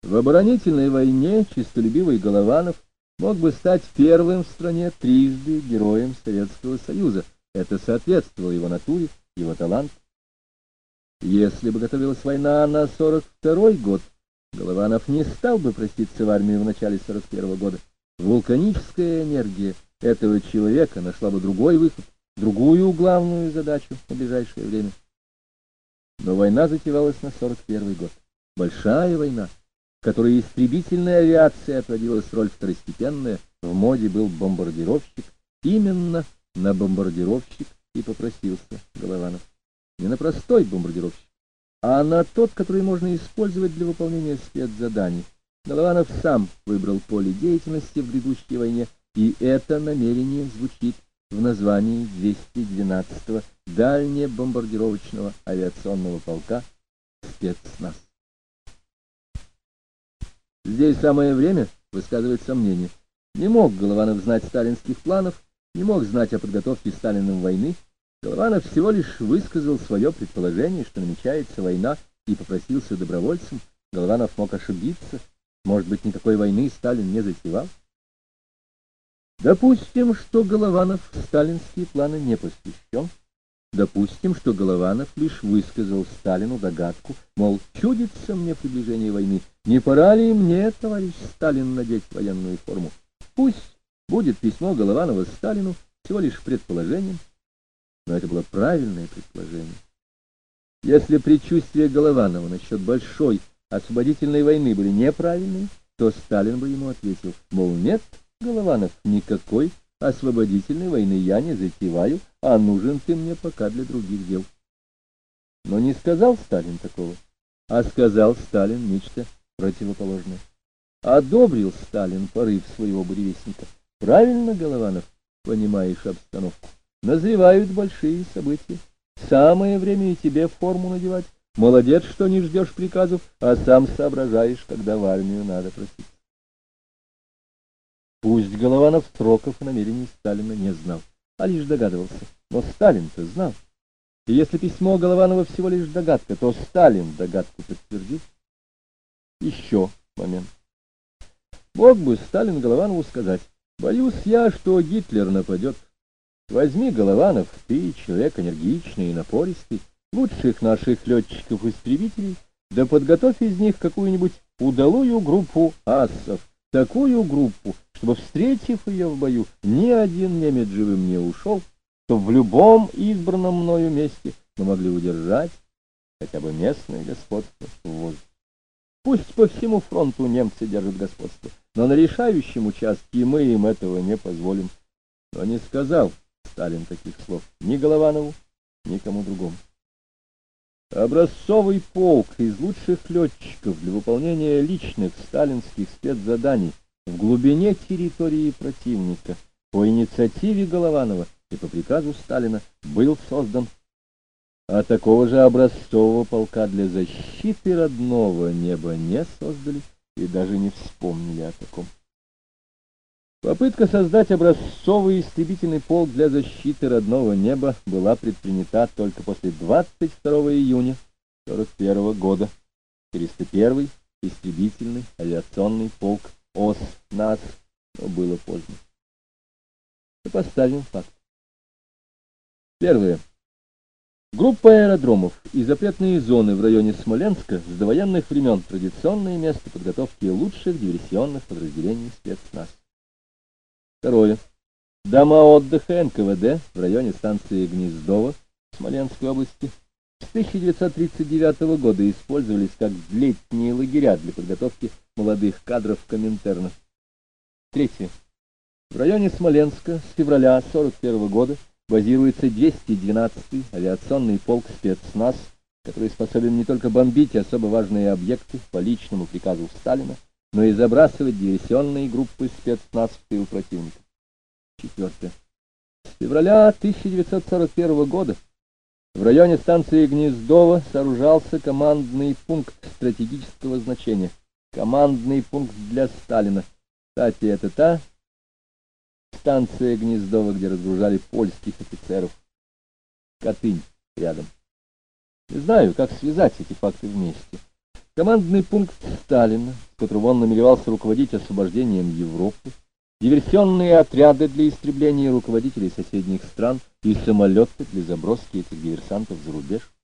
В оборонительной войне честолюбивый Голованов мог бы стать первым в стране трижды героем Советского Союза. Это соответствовало его натуре, его таланту. Если бы готовилась война на 42-й год, Голованов не стал бы проситься в армию в начале 41-го года. Вулканическая энергия этого человека нашла бы другой выход, другую главную задачу на ближайшее время. Но война затевалась на 41-й год. Большая война, в которой истребительная авиация отводилась роль второстепенная, в моде был бомбардировщик. Именно на бомбардировщик и попросился Голованов. Не на простой бомбардировщик, а на тот, который можно использовать для выполнения спецзаданий. Голованов сам выбрал поле деятельности в грядущей войне, и это намерение звучит в названии 212-го дальнебомбардировочного авиационного полка «Спецназ». Здесь самое время высказывать сомнения. Не мог Голованов знать сталинских планов, не мог знать о подготовке Сталиным войны. Голованов всего лишь высказал свое предположение, что намечается война, и попросился добровольцем. Голованов мог ошибиться. Может быть, никакой войны Сталин не затевал? Допустим, что Голованов в сталинские планы не посвящен. Допустим, что Голованов лишь высказал Сталину догадку, мол, чудится мне приближение войны, не пора ли мне, товарищ Сталин, надеть военную форму? Пусть будет письмо Голованова Сталину всего лишь предположением, но это было правильное предположение. Если предчувствия Голованова насчет большой освободительной войны были неправильные, то Сталин бы ему ответил, мол, нет, Голованов, никакой освободительной войны я не затеваю, а нужен ты мне пока для других дел. Но не сказал Сталин такого, а сказал Сталин нечто противоположное. Одобрил Сталин порыв своего буревестника. Правильно, Голованов, понимаешь обстановку. Назревают большие события. Самое время и тебе форму надевать. Молодец, что не ждешь приказов, а сам соображаешь, когда в армию надо проситься. Пусть Голованов сроков и намерений Сталина не знал, а лишь догадывался. Но Сталин-то знал. И если письмо Голованова всего лишь догадка, то Сталин догадку подтвердил. Еще момент. Мог бы Сталин Голованову сказать, боюсь я, что Гитлер нападет. Возьми, Голованов, ты человек энергичный и напористый, лучших наших летчиков-истребителей, да подготовь из них какую-нибудь удалую группу ассов, такую группу, чтобы, встретив ее в бою, ни один немец живым не ушел, чтобы в любом избранном мною месте мы могли удержать хотя бы местное господство в воздухе. Пусть по всему фронту немцы держат господство, но на решающем участке мы им этого не позволим. Но не сказал Сталин таких слов ни Голованову, ни кому другому. Образцовый полк из лучших летчиков для выполнения личных сталинских спецзаданий в глубине территории противника по инициативе Голованова и по приказу Сталина был создан. А такого же образцового полка для защиты родного неба не создали и даже не вспомнили о таком. Попытка создать образцовый истребительный полк для защиты родного неба была предпринята только после 22 июня 1941 года. 401-й истребительный авиационный полк ОС-НАС, но было поздно. Сопоставим факт. Первое. Группа аэродромов и запретные зоны в районе Смоленска с довоенных времен традиционное место подготовки лучших диверсионных подразделений спецназ. Второе. Дома отдыха НКВД в районе станции Гнездово Смоленской области с 1939 года использовались как летние лагеря для подготовки молодых кадров Коминтерна. Третье. В районе Смоленска с февраля 1941 года базируется 212-й авиационный полк спецназ, который способен не только бомбить особо важные объекты по личному приказу Сталина, но и забрасывать диверсионные группы спецназ в тыл противника. Четвертое. С февраля 1941 года в районе станции Гнездово сооружался командный пункт стратегического значения. Командный пункт для Сталина. Кстати, это та станция Гнездово, где разгружали польских офицеров. Катынь рядом. Не знаю, как связать эти факты вместе. Командный пункт Сталина которым он намеревался руководить освобождением Европы, диверсионные отряды для истребления руководителей соседних стран и самолеты для заброски этих диверсантов за рубеж.